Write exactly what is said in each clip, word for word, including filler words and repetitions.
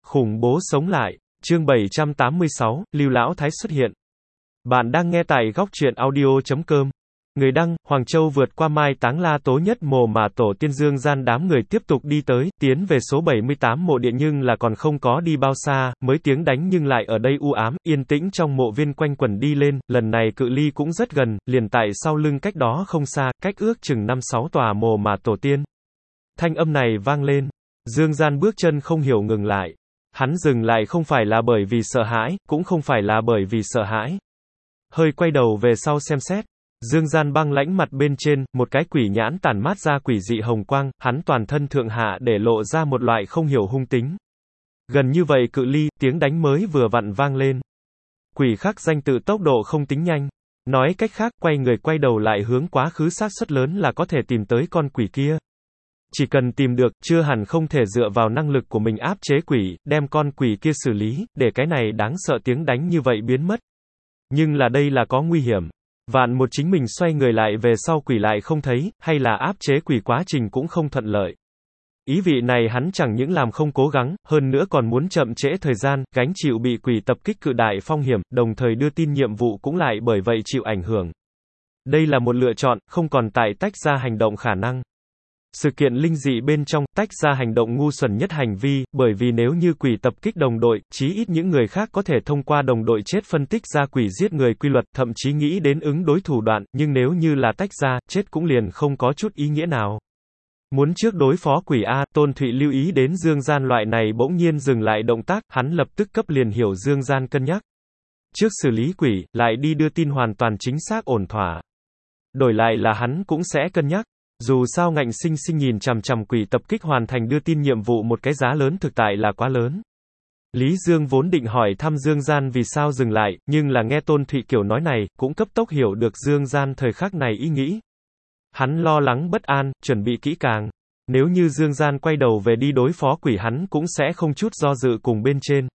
Khủng bố sống lại. Chương bảy trăm tám mươi sáu, Lưu Lão Thái xuất hiện. Bạn đang nghe tại góc truyện audio chấm com. Người đăng, Hoàng Châu vượt qua mai táng La Tố Nhất mồ mà tổ tiên Dương Gian đám người tiếp tục đi tới, tiến về số bảy mươi tám mộ điện nhưng là còn không có đi bao xa, mới tiếng đánh nhưng lại ở đây u ám, yên tĩnh trong mộ viên quanh quẩn đi lên, lần này cự ly cũng rất gần, liền tại sau lưng cách đó không xa, cách ước chừng năm sáu tòa mồ mà tổ tiên. Thanh âm này vang lên. Dương Gian bước chân không hiểu ngừng lại. Hắn dừng lại không phải là bởi vì sợ hãi, cũng không phải là bởi vì sợ hãi. Hơi quay đầu về sau xem xét. Dương Gian băng lãnh mặt bên trên, một cái quỷ nhãn tản mát ra quỷ dị hồng quang, hắn toàn thân thượng hạ để lộ ra một loại không hiểu hung tính. Gần như vậy cự ly, tiếng đánh mới vừa vặn vang lên. Quỷ khắc danh tự tốc độ không tính nhanh. Nói cách khác, quay người quay đầu lại hướng quá khứ xác suất lớn là có thể tìm tới con quỷ kia. Chỉ cần tìm được, chưa hẳn không thể dựa vào năng lực của mình áp chế quỷ, đem con quỷ kia xử lý, để cái này đáng sợ tiếng đánh như vậy biến mất. Nhưng là đây là có nguy hiểm. Vạn một chính mình xoay người lại về sau quỷ lại không thấy, hay là áp chế quỷ quá trình cũng không thuận lợi. Ý vị này hắn chẳng những làm không cố gắng, hơn nữa còn muốn chậm trễ thời gian, gánh chịu bị quỷ tập kích cự đại phong hiểm, đồng thời đưa tin nhiệm vụ cũng lại bởi vậy chịu ảnh hưởng. Đây là một lựa chọn, không còn tại tách ra hành động khả năng. Sự kiện linh dị bên trong, tách ra hành động ngu xuẩn nhất hành vi, bởi vì nếu như quỷ tập kích đồng đội, chí ít những người khác có thể thông qua đồng đội chết phân tích ra quỷ giết người quy luật, thậm chí nghĩ đến ứng đối thủ đoạn, nhưng nếu như là tách ra, chết cũng liền không có chút ý nghĩa nào. Muốn trước đối phó quỷ A, Tôn Thụy lưu ý đến Dương Gian loại này bỗng nhiên dừng lại động tác, hắn lập tức cấp liền hiểu Dương Gian cân nhắc. Trước xử lý quỷ, lại đi đưa tin hoàn toàn chính xác ổn thỏa. Đổi lại là hắn cũng sẽ cân nhắc. Dù sao ngạnh sinh sinh nhìn chằm chằm quỷ tập kích hoàn thành đưa tin nhiệm vụ một cái giá lớn thực tại là quá lớn. Lý Dương vốn định hỏi thăm Dương Gian vì sao dừng lại, nhưng là nghe Tôn Thụy kiểu nói này, cũng cấp tốc hiểu được Dương Gian thời khắc này ý nghĩ. Hắn lo lắng bất an, chuẩn bị kỹ càng. Nếu như Dương Gian quay đầu về đi đối phó quỷ hắn cũng sẽ không chút do dự cùng bên trên.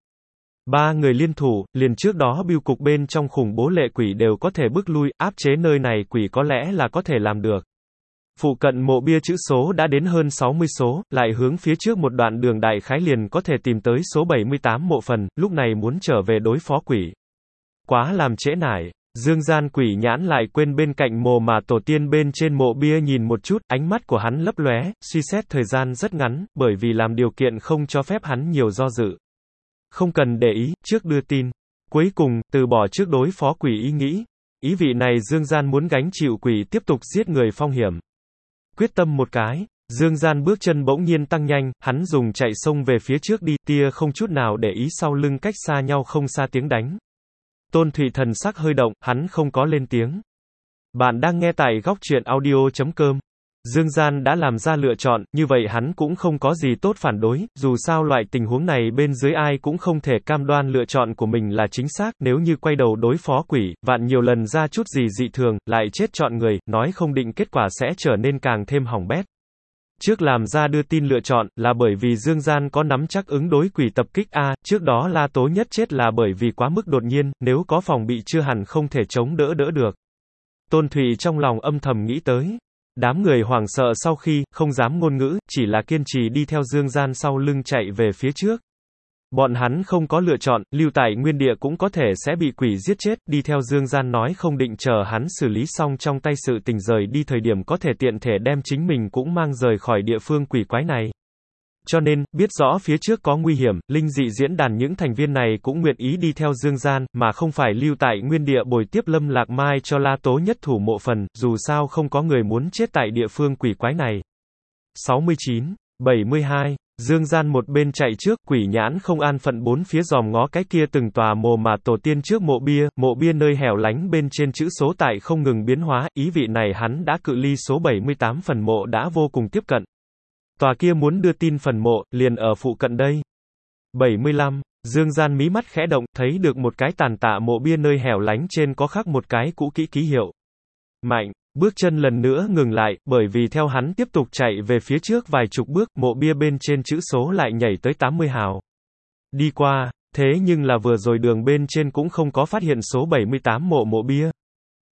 Ba người liên thủ, liền trước đó bưu cục bên trong khủng bố lệ quỷ đều có thể bước lui, áp chế nơi này quỷ có lẽ là có thể làm được. Phụ cận mộ bia chữ số đã đến hơn sáu mươi số, lại hướng phía trước một đoạn đường đại khái liền có thể tìm tới số bảy mươi tám mộ phần, lúc này muốn trở về đối phó quỷ. Quá làm trễ nải, Dương Gian quỷ nhãn lại quên bên cạnh mồ mà tổ tiên bên trên mộ bia nhìn một chút, ánh mắt của hắn lấp lóe, suy xét thời gian rất ngắn, bởi vì làm điều kiện không cho phép hắn nhiều do dự. Không cần để ý, trước đưa tin. Cuối cùng, từ bỏ trước đối phó quỷ ý nghĩ. Ý vị này Dương Gian muốn gánh chịu quỷ tiếp tục giết người phong hiểm. Quyết tâm một cái, Dương Gian bước chân bỗng nhiên tăng nhanh, hắn dùng chạy sông về phía trước đi, tia không chút nào để ý sau lưng cách xa nhau không xa tiếng đánh. Tôn Thụy thần sắc hơi động, hắn không có lên tiếng. Bạn đang nghe tại góc truyện audio chấm com. Dương Gian đã làm ra lựa chọn, như vậy hắn cũng không có gì tốt phản đối, dù sao loại tình huống này bên dưới ai cũng không thể cam đoan lựa chọn của mình là chính xác, nếu như quay đầu đối phó quỷ, vạn nhiều lần ra chút gì dị thường, lại chết chọn người, nói không định kết quả sẽ trở nên càng thêm hỏng bét. Trước làm ra đưa tin lựa chọn, là bởi vì Dương Gian có nắm chắc ứng đối quỷ tập kích A, trước đó La Tố Nhất chết là bởi vì quá mức đột nhiên, nếu có phòng bị chưa hẳn không thể chống đỡ đỡ được. Tôn Thụy trong lòng âm thầm nghĩ tới. Đám người hoảng sợ sau khi, không dám ngôn ngữ, chỉ là kiên trì đi theo Dương Gian sau lưng chạy về phía trước. Bọn hắn không có lựa chọn, lưu tại nguyên địa cũng có thể sẽ bị quỷ giết chết, đi theo Dương Gian nói không định chờ hắn xử lý xong trong tay sự tình rời đi thời điểm có thể tiện thể đem chính mình cũng mang rời khỏi địa phương quỷ quái này. Cho nên, biết rõ phía trước có nguy hiểm, linh dị diễn đàn những thành viên này cũng nguyện ý đi theo Dương Gian, mà không phải lưu tại nguyên địa bồi tiếp Lâm Lạc Mai cho La Tố Nhất thủ mộ phần, dù sao không có người muốn chết tại địa phương quỷ quái này. sáu mươi chín, bảy mươi hai, Dương Gian một bên chạy trước, quỷ nhãn không an phận bốn phía dòm ngó cái kia từng tòa mồ mà tổ tiên trước mộ bia, mộ bia nơi hẻo lánh bên trên chữ số tại không ngừng biến hóa, ý vị này hắn đã cự ly số bảy mươi tám phần mộ đã vô cùng tiếp cận. Tòa kia muốn đưa tin phần mộ, liền ở phụ cận đây. bảy mươi lăm, Dương Gian mí mắt khẽ động, thấy được một cái tàn tạ mộ bia nơi hẻo lánh trên có khắc một cái cũ kỹ ký hiệu. Mạnh, bước chân lần nữa ngừng lại, bởi vì theo hắn tiếp tục chạy về phía trước vài chục bước, mộ bia bên trên chữ số lại nhảy tới tám mươi hào. Đi qua, thế nhưng là vừa rồi đường bên trên cũng không có phát hiện số bảy mươi tám mộ mộ bia.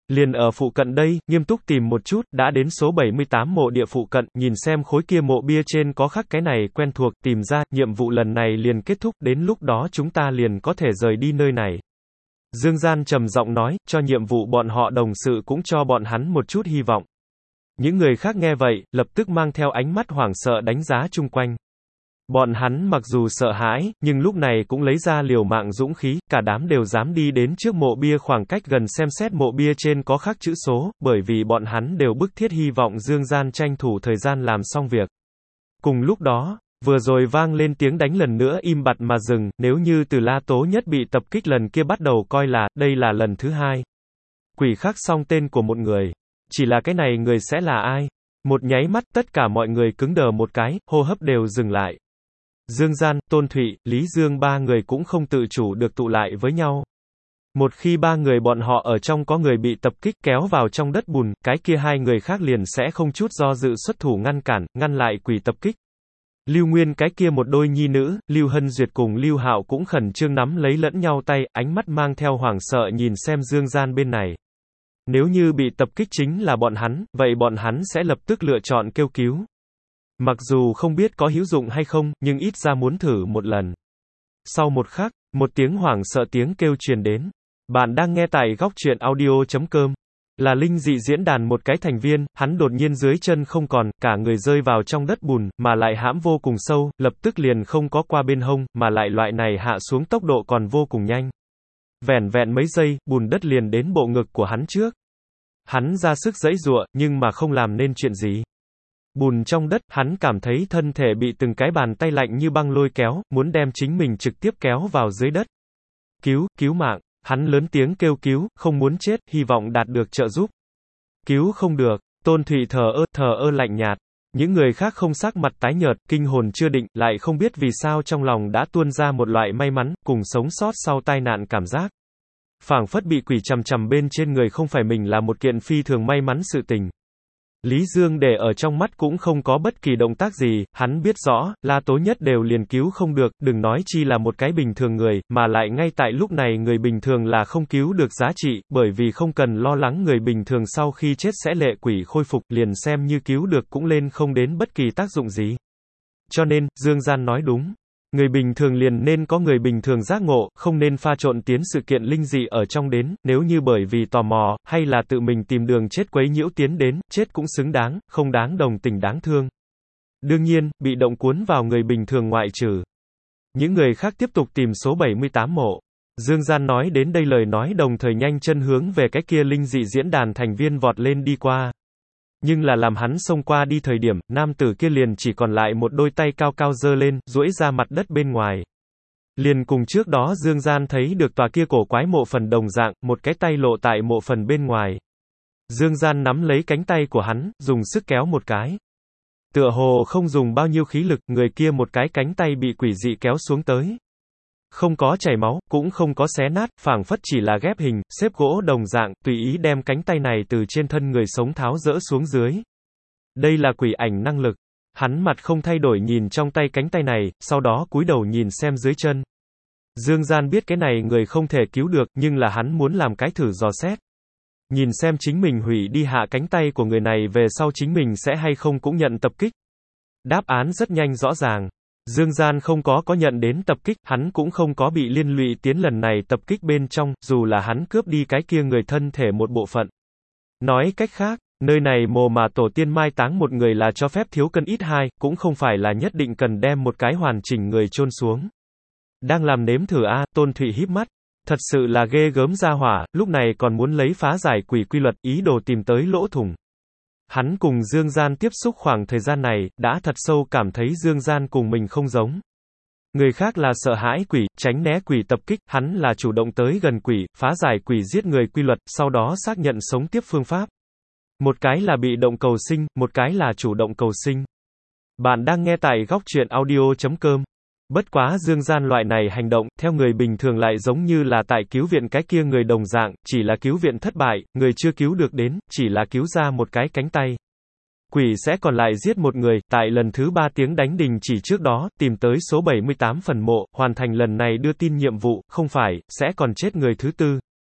Liền ở phụ cận đây, nghiêm túc tìm một chút, đã đến số bảy mươi tám mộ địa phụ cận, nhìn xem khối kia mộ bia trên có khắc cái này quen thuộc, tìm ra, nhiệm vụ lần này liền kết thúc, đến lúc đó chúng ta liền có thể rời đi nơi này. Dương Gian trầm giọng nói, cho nhiệm vụ bọn họ đồng sự cũng cho bọn hắn một chút hy vọng. Những người khác nghe vậy, lập tức mang theo ánh mắt hoảng sợ đánh giá chung quanh. Bọn hắn mặc dù sợ hãi, nhưng lúc này cũng lấy ra liều mạng dũng khí, cả đám đều dám đi đến trước mộ bia khoảng cách gần xem xét mộ bia trên có khắc chữ số, bởi vì bọn hắn đều bức thiết hy vọng Dương Gian tranh thủ thời gian làm xong việc. Cùng lúc đó, vừa rồi vang lên tiếng đánh lần nữa im bặt mà dừng, nếu như từ La Tố Nhất bị tập kích lần kia bắt đầu coi là, đây là lần thứ hai. Quỷ khắc xong tên của một người. Chỉ là cái này người sẽ là ai? Một nháy mắt tất cả mọi người cứng đờ một cái, hô hấp đều dừng lại. Dương Gian, Tôn Thụy, Lý Dương ba người cũng không tự chủ được tụ lại với nhau. Một khi ba người bọn họ ở trong có người bị tập kích kéo vào trong đất bùn, cái kia hai người khác liền sẽ không chút do dự xuất thủ ngăn cản, ngăn lại quỷ tập kích. Lưu Nguyên cái kia một đôi nhi nữ, Lưu Hân Duyệt cùng Lưu Hạo cũng khẩn trương nắm lấy lẫn nhau tay, ánh mắt mang theo hoảng sợ nhìn xem Dương Gian bên này. Nếu như bị tập kích chính là bọn hắn, vậy bọn hắn sẽ lập tức lựa chọn kêu cứu. Mặc dù không biết có hữu dụng hay không, nhưng ít ra muốn thử một lần. Sau một khắc, một tiếng hoảng sợ tiếng kêu truyền đến. Bạn đang nghe tại góc truyện audio chấm com. Là linh dị diễn đàn một cái thành viên, hắn đột nhiên dưới chân không còn, cả người rơi vào trong đất bùn, mà lại hãm vô cùng sâu, lập tức liền không có qua bên hông, mà lại loại này hạ xuống tốc độ còn vô cùng nhanh. Vẻn vẹn mấy giây, bùn đất liền đến bộ ngực của hắn trước. Hắn ra sức giãy giụa, nhưng mà không làm nên chuyện gì. Bùn trong đất, hắn cảm thấy thân thể bị từng cái bàn tay lạnh như băng lôi kéo, muốn đem chính mình trực tiếp kéo vào dưới đất. Cứu, cứu mạng. Hắn lớn tiếng kêu cứu, không muốn chết, hy vọng đạt được trợ giúp. Cứu không được. Tôn Thụy thờ ơ, thờ ơ lạnh nhạt. Những người khác không sắc mặt tái nhợt, kinh hồn chưa định, lại không biết vì sao trong lòng đã tuôn ra một loại may mắn, cùng sống sót sau tai nạn cảm giác. Phảng phất bị quỷ chằm chằm bên trên người không phải mình là một kiện phi thường may mắn sự tình. Lý Dương để ở trong mắt cũng không có bất kỳ động tác gì, hắn biết rõ, La Tố Nhất đều liền cứu không được, đừng nói chi là một cái bình thường người, mà lại ngay tại lúc này người bình thường là không cứu được giá trị, bởi vì không cần lo lắng người bình thường sau khi chết sẽ lệ quỷ khôi phục, liền xem như cứu được cũng lên không đến bất kỳ tác dụng gì. Cho nên, Dương Gian nói đúng. Người bình thường liền nên có người bình thường giác ngộ, không nên pha trộn tiến sự kiện linh dị ở trong đến, nếu như bởi vì tò mò, hay là tự mình tìm đường chết quấy nhiễu tiến đến, chết cũng xứng đáng, không đáng đồng tình đáng thương. Đương nhiên, bị động cuốn vào người bình thường ngoại trừ. Những người khác tiếp tục tìm số bảy mươi tám mộ. Dương Gian nói đến đây lời nói đồng thời nhanh chân hướng về cái kia linh dị diễn đàn thành viên vọt lên đi qua. Nhưng là làm hắn xông qua đi thời điểm, nam tử kia liền chỉ còn lại một đôi tay cao cao giơ lên, duỗi ra mặt đất bên ngoài. Liền cùng trước đó Dương Gian thấy được tòa kia cổ quái mộ phần đồng dạng, một cái tay lộ tại mộ phần bên ngoài. Dương Gian nắm lấy cánh tay của hắn, dùng sức kéo một cái. Tựa hồ không dùng bao nhiêu khí lực, người kia một cái cánh tay bị quỷ dị kéo xuống tới. Không có chảy máu, cũng không có xé nát, phảng phất chỉ là ghép hình, xếp gỗ đồng dạng, tùy ý đem cánh tay này từ trên thân người sống tháo rỡ xuống dưới. Đây là quỷ ảnh năng lực. Hắn mặt không thay đổi nhìn trong tay cánh tay này, sau đó cúi đầu nhìn xem dưới chân. Dương Gian biết cái này người không thể cứu được, nhưng là hắn muốn làm cái thử dò xét. Nhìn xem chính mình hủy đi hạ cánh tay của người này về sau chính mình sẽ hay không cũng nhận tập kích. Đáp án rất nhanh rõ ràng. Dương Gian không có có nhận đến tập kích, hắn cũng không có bị liên lụy tiến lần này tập kích bên trong, dù là hắn cướp đi cái kia người thân thể một bộ phận. Nói cách khác, nơi này mồ mà tổ tiên mai táng một người là cho phép thiếu cân ít hai, cũng không phải là nhất định cần đem một cái hoàn chỉnh người chôn xuống. Đang làm nếm thử a, Tôn Thụy híp mắt. Thật sự là ghê gớm ra hỏa, lúc này còn muốn lấy phá giải quỷ quy luật, ý đồ tìm tới lỗ thủng. Hắn cùng Dương Gian tiếp xúc khoảng thời gian này, đã thật sâu cảm thấy Dương Gian cùng mình không giống. Người khác là sợ hãi quỷ, tránh né quỷ tập kích, hắn là chủ động tới gần quỷ, phá giải quỷ giết người quy luật, sau đó xác nhận sống tiếp phương pháp. Một cái là bị động cầu sinh, một cái là chủ động cầu sinh. Bạn đang nghe tại góc truyện audio chấm com. Bất quá Dương Gian loại này hành động, theo người bình thường lại giống như là tại cứu viện cái kia người đồng dạng, chỉ là cứu viện thất bại, người chưa cứu được đến, chỉ là cứu ra một cái cánh tay. Quỷ sẽ còn lại giết một người, tại lần thứ ba tiếng đánh đình chỉ trước đó, tìm tới số bảy mươi tám phần mộ, hoàn thành lần này đưa tin nhiệm vụ, không phải, sẽ còn chết người thứ tư.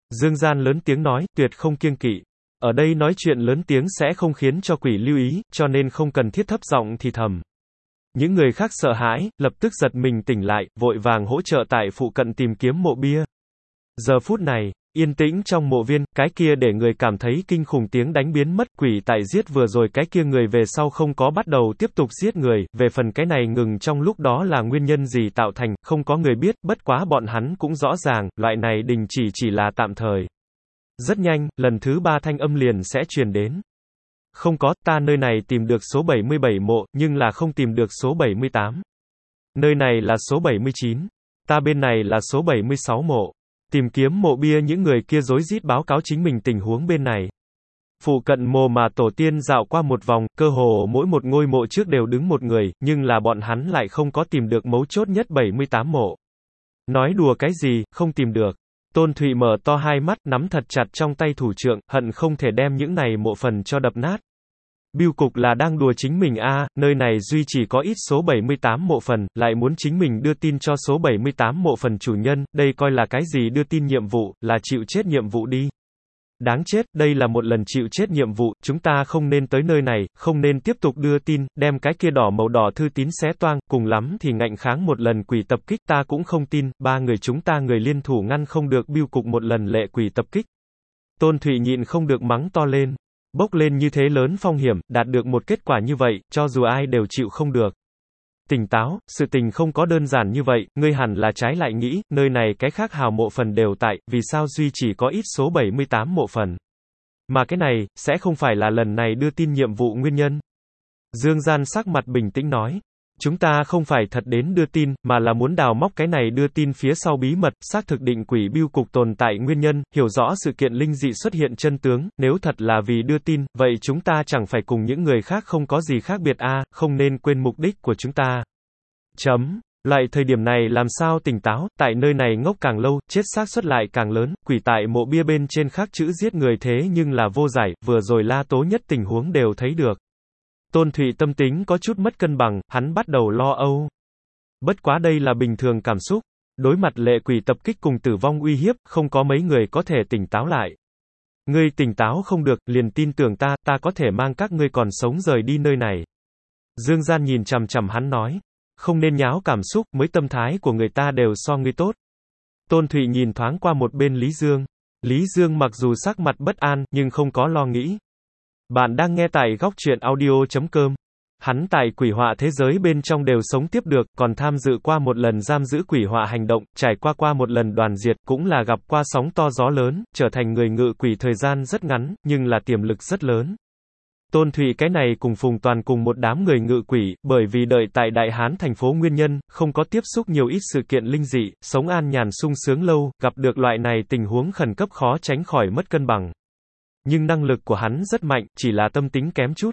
Dương Gian lớn tiếng nói, tuyệt không kiêng kỵ. Ở đây nói chuyện lớn tiếng sẽ không khiến cho quỷ lưu ý, cho nên không cần thiết thấp giọng thì thầm. Những người khác sợ hãi, lập tức giật mình tỉnh lại, vội vàng hỗ trợ tại phụ cận tìm kiếm mộ bia. Giờ phút này, yên tĩnh trong mộ viên, cái kia để người cảm thấy kinh khủng tiếng đánh biến mất, quỷ tại giết vừa rồi cái kia người về sau không có bắt đầu tiếp tục giết người, về phần cái này ngừng trong lúc đó là nguyên nhân gì tạo thành, không có người biết, bất quá bọn hắn cũng rõ ràng, loại này đình chỉ chỉ là tạm thời. Rất nhanh, lần thứ ba thanh âm liền sẽ truyền đến. Không có, ta nơi này tìm được số bảy mươi bảy mộ, nhưng là không tìm được số bảy mươi tám. Nơi này là số bảy mươi chín. Ta bên này là số bảy mươi sáu mộ. Tìm kiếm mộ bia những người kia rối rít báo cáo chính mình tình huống bên này. Phụ cận mộ mà tổ tiên dạo qua một vòng, cơ hồ mỗi một ngôi mộ trước đều đứng một người, nhưng là bọn hắn lại không có tìm được mấu chốt nhất bảy mươi tám mộ. Nói đùa cái gì, không tìm được. Tôn Thụy mở to hai mắt, nắm thật chặt trong tay thủ trượng, hận không thể đem những này mộ phần cho đập nát. Bưu cục là đang đùa chính mình a, à, nơi này duy chỉ có ít số bảy mươi tám mộ phần, lại muốn chính mình đưa tin cho số bảy mươi tám mộ phần chủ nhân, đây coi là cái gì đưa tin nhiệm vụ, là chịu chết nhiệm vụ đi. Đáng chết, đây là một lần chịu chết nhiệm vụ, chúng ta không nên tới nơi này, không nên tiếp tục đưa tin, đem cái kia đỏ màu đỏ thư tín xé toang, cùng lắm thì ngạnh kháng một lần quỷ tập kích ta cũng không tin, ba người chúng ta người liên thủ ngăn không được bưu cục một lần lệ quỷ tập kích. Tôn Thụy nhịn không được mắng to lên. Bốc lên như thế lớn phong hiểm, đạt được một kết quả như vậy, cho dù ai đều chịu không được. Tỉnh táo, sự tình không có đơn giản như vậy, ngươi hẳn là trái lại nghĩ, nơi này cái khác hào mộ phần đều tại, vì sao duy chỉ có ít số bảy mươi tám mộ phần. Mà cái này, sẽ không phải là lần này đưa tin nhiệm vụ nguyên nhân. Dương Gian sắc mặt bình tĩnh nói. Chúng ta không phải thật đến đưa tin, mà là muốn đào móc cái này đưa tin phía sau bí mật, xác thực định quỷ bưu cục tồn tại nguyên nhân, hiểu rõ sự kiện linh dị xuất hiện chân tướng, nếu thật là vì đưa tin, vậy chúng ta chẳng phải cùng những người khác không có gì khác biệt a, à, không nên quên mục đích của chúng ta. Chấm. Lại thời điểm này làm sao tỉnh táo, tại nơi này ngốc càng lâu, chết xác suất lại càng lớn, quỷ tại mộ bia bên trên khắc chữ giết người thế nhưng là vô giải, vừa rồi La Tố Nhất tình huống đều thấy được. Tôn Thụy tâm tính có chút mất cân bằng, hắn bắt đầu lo âu. Bất quá đây là bình thường cảm xúc. Đối mặt lệ quỷ tập kích cùng tử vong uy hiếp, không có mấy người có thể tỉnh táo lại. Ngươi tỉnh táo không được, liền tin tưởng ta, ta có thể mang các ngươi còn sống rời đi nơi này. Dương Gian nhìn chằm chằm hắn nói. Không nên nháo cảm xúc, mới tâm thái của người ta đều so ngươi tốt. Tôn Thụy nhìn thoáng qua một bên Lý Dương. Lý Dương mặc dù sắc mặt bất an, nhưng không có lo nghĩ. Bạn đang nghe tại góc truyện audio chấm com. Hắn tại quỷ họa thế giới bên trong đều sống tiếp được, còn tham dự qua một lần giam giữ quỷ họa hành động, trải qua qua một lần đoàn diệt, cũng là gặp qua sóng to gió lớn, trở thành người ngự quỷ thời gian rất ngắn, nhưng là tiềm lực rất lớn. Tôn Thụy cái này cùng Phùng Toàn cùng một đám người ngự quỷ, bởi vì đợi tại Đại Hán thành phố nguyên nhân, không có tiếp xúc nhiều ít sự kiện linh dị, sống an nhàn sung sướng lâu, gặp được loại này tình huống khẩn cấp khó tránh khỏi mất cân bằng. Nhưng năng lực của hắn rất mạnh, chỉ là tâm tính kém chút.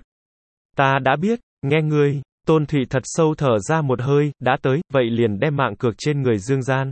Ta đã biết, nghe ngươi, Tôn Thụy thật sâu thở ra một hơi, đã tới, vậy liền đem mạng cược trên người Dương Gian.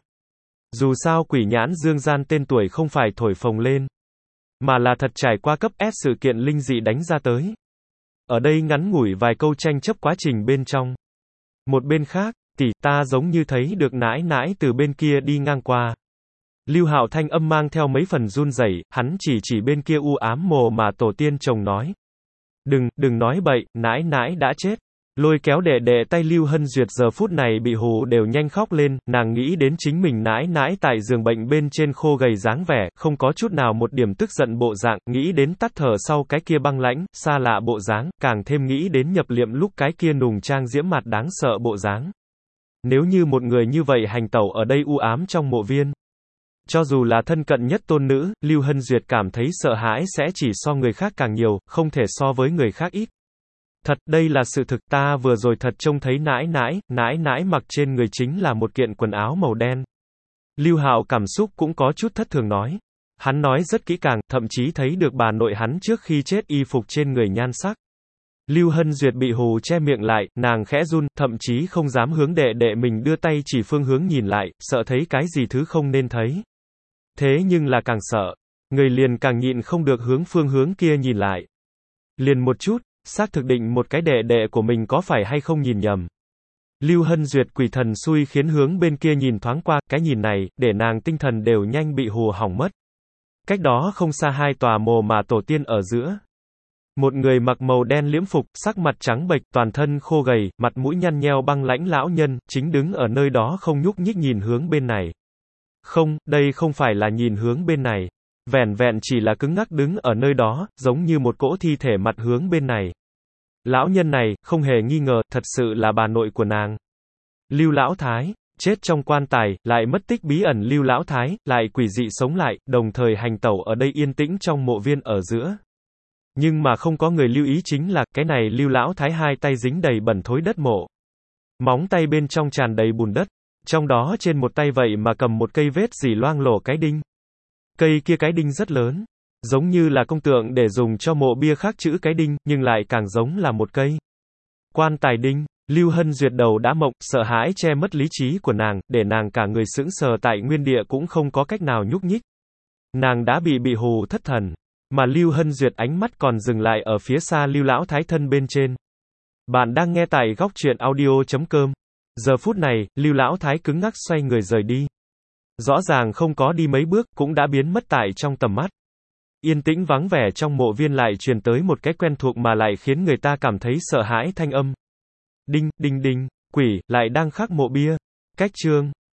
Dù sao quỷ nhãn Dương Gian tên tuổi không phải thổi phồng lên, mà là thật trải qua cấp S sự kiện linh dị đánh ra tới. Ở đây ngắn ngủi vài câu tranh chấp quá trình bên trong. Một bên khác, tỷ ta giống như thấy được nãi nãi từ bên kia đi ngang qua. Lưu Hạo thanh âm mang theo mấy phần run rẩy, hắn chỉ chỉ bên kia u ám mồ mà tổ tiên chồng nói. Đừng, đừng nói bậy, nãi nãi đã chết. Lôi kéo đệ đệ tay Lưu Hân Duyệt giờ phút này bị hù đều nhanh khóc lên, nàng nghĩ đến chính mình nãi nãi tại giường bệnh bên trên khô gầy dáng vẻ, không có chút nào một điểm tức giận bộ dạng, nghĩ đến tắt thở sau cái kia băng lãnh, xa lạ bộ dáng, càng thêm nghĩ đến nhập liệm lúc cái kia nùng trang diễm mặt đáng sợ bộ dáng. Nếu như một người như vậy hành tẩu ở đây u ám trong mộ viên, cho dù là thân cận nhất tôn nữ, Lưu Hân Duyệt cảm thấy sợ hãi sẽ chỉ so người khác càng nhiều, không thể so với người khác ít. Thật, đây là sự thực, ta vừa rồi thật trông thấy nãi nãi, nãi nãi mặc trên người chính là một kiện quần áo màu đen. Lưu Hạo cảm xúc cũng có chút thất thường nói. Hắn nói rất kỹ càng, thậm chí thấy được bà nội hắn trước khi chết y phục trên người nhan sắc. Lưu Hân Duyệt bị hù che miệng lại, nàng khẽ run, thậm chí không dám hướng đệ đệ mình đưa tay chỉ phương hướng nhìn lại, sợ thấy cái gì thứ không nên thấy. Thế nhưng là càng sợ, người liền càng nhịn không được hướng phương hướng kia nhìn lại. Liền một chút, xác thực định một cái đệ đệ của mình có phải hay không nhìn nhầm. Lưu Hân Duyệt quỷ thần xui khiến hướng bên kia nhìn thoáng qua, cái nhìn này, để nàng tinh thần đều nhanh bị hù hỏng mất. Cách đó không xa hai tòa mồ mà tổ tiên ở giữa. Một người mặc màu đen liễm phục, sắc mặt trắng bệch, toàn thân khô gầy, mặt mũi nhăn nheo băng lãnh lão nhân, chính đứng ở nơi đó không nhúc nhích nhìn hướng bên này. Không, đây không phải là nhìn hướng bên này. Vẻn vẹn chỉ là cứng ngắc đứng ở nơi đó, giống như một cỗ thi thể mặt hướng bên này. Lão nhân này, không hề nghi ngờ, thật sự là bà nội của nàng. Lưu Lão Thái, chết trong quan tài, lại mất tích bí ẩn Lưu Lão Thái, lại quỷ dị sống lại, đồng thời hành tẩu ở đây yên tĩnh trong mộ viên ở giữa. Nhưng mà không có người lưu ý chính là, cái này Lưu Lão Thái hai tay dính đầy bẩn thối đất mộ. Móng tay bên trong tràn đầy bùn đất. Trong đó trên một tay vậy mà cầm một cây vết dỉ loang lổ cái đinh. Cây kia cái đinh rất lớn. Giống như là công tượng để dùng cho mộ bia khác chữ cái đinh, nhưng lại càng giống là một cây quan tài đinh. Lưu Hân Duyệt đầu đã mộng, sợ hãi che mất lý trí của nàng, để nàng cả người sững sờ tại nguyên địa cũng không có cách nào nhúc nhích. Nàng đã bị bị hù thất thần. Mà Lưu Hân Duyệt ánh mắt còn dừng lại ở phía xa Lưu Lão Thái thân bên trên. Bạn đang nghe tại góc truyện audio chấm com. Giờ phút này, Lưu Lão Thái cứng ngắc xoay người rời đi. Rõ ràng không có đi mấy bước, cũng đã biến mất tại trong tầm mắt. Yên tĩnh vắng vẻ trong mộ viên lại truyền tới một cái quen thuộc mà lại khiến người ta cảm thấy sợ hãi thanh âm. Đinh, đinh đinh, quỷ, lại đang khắc mộ bia. Cách chương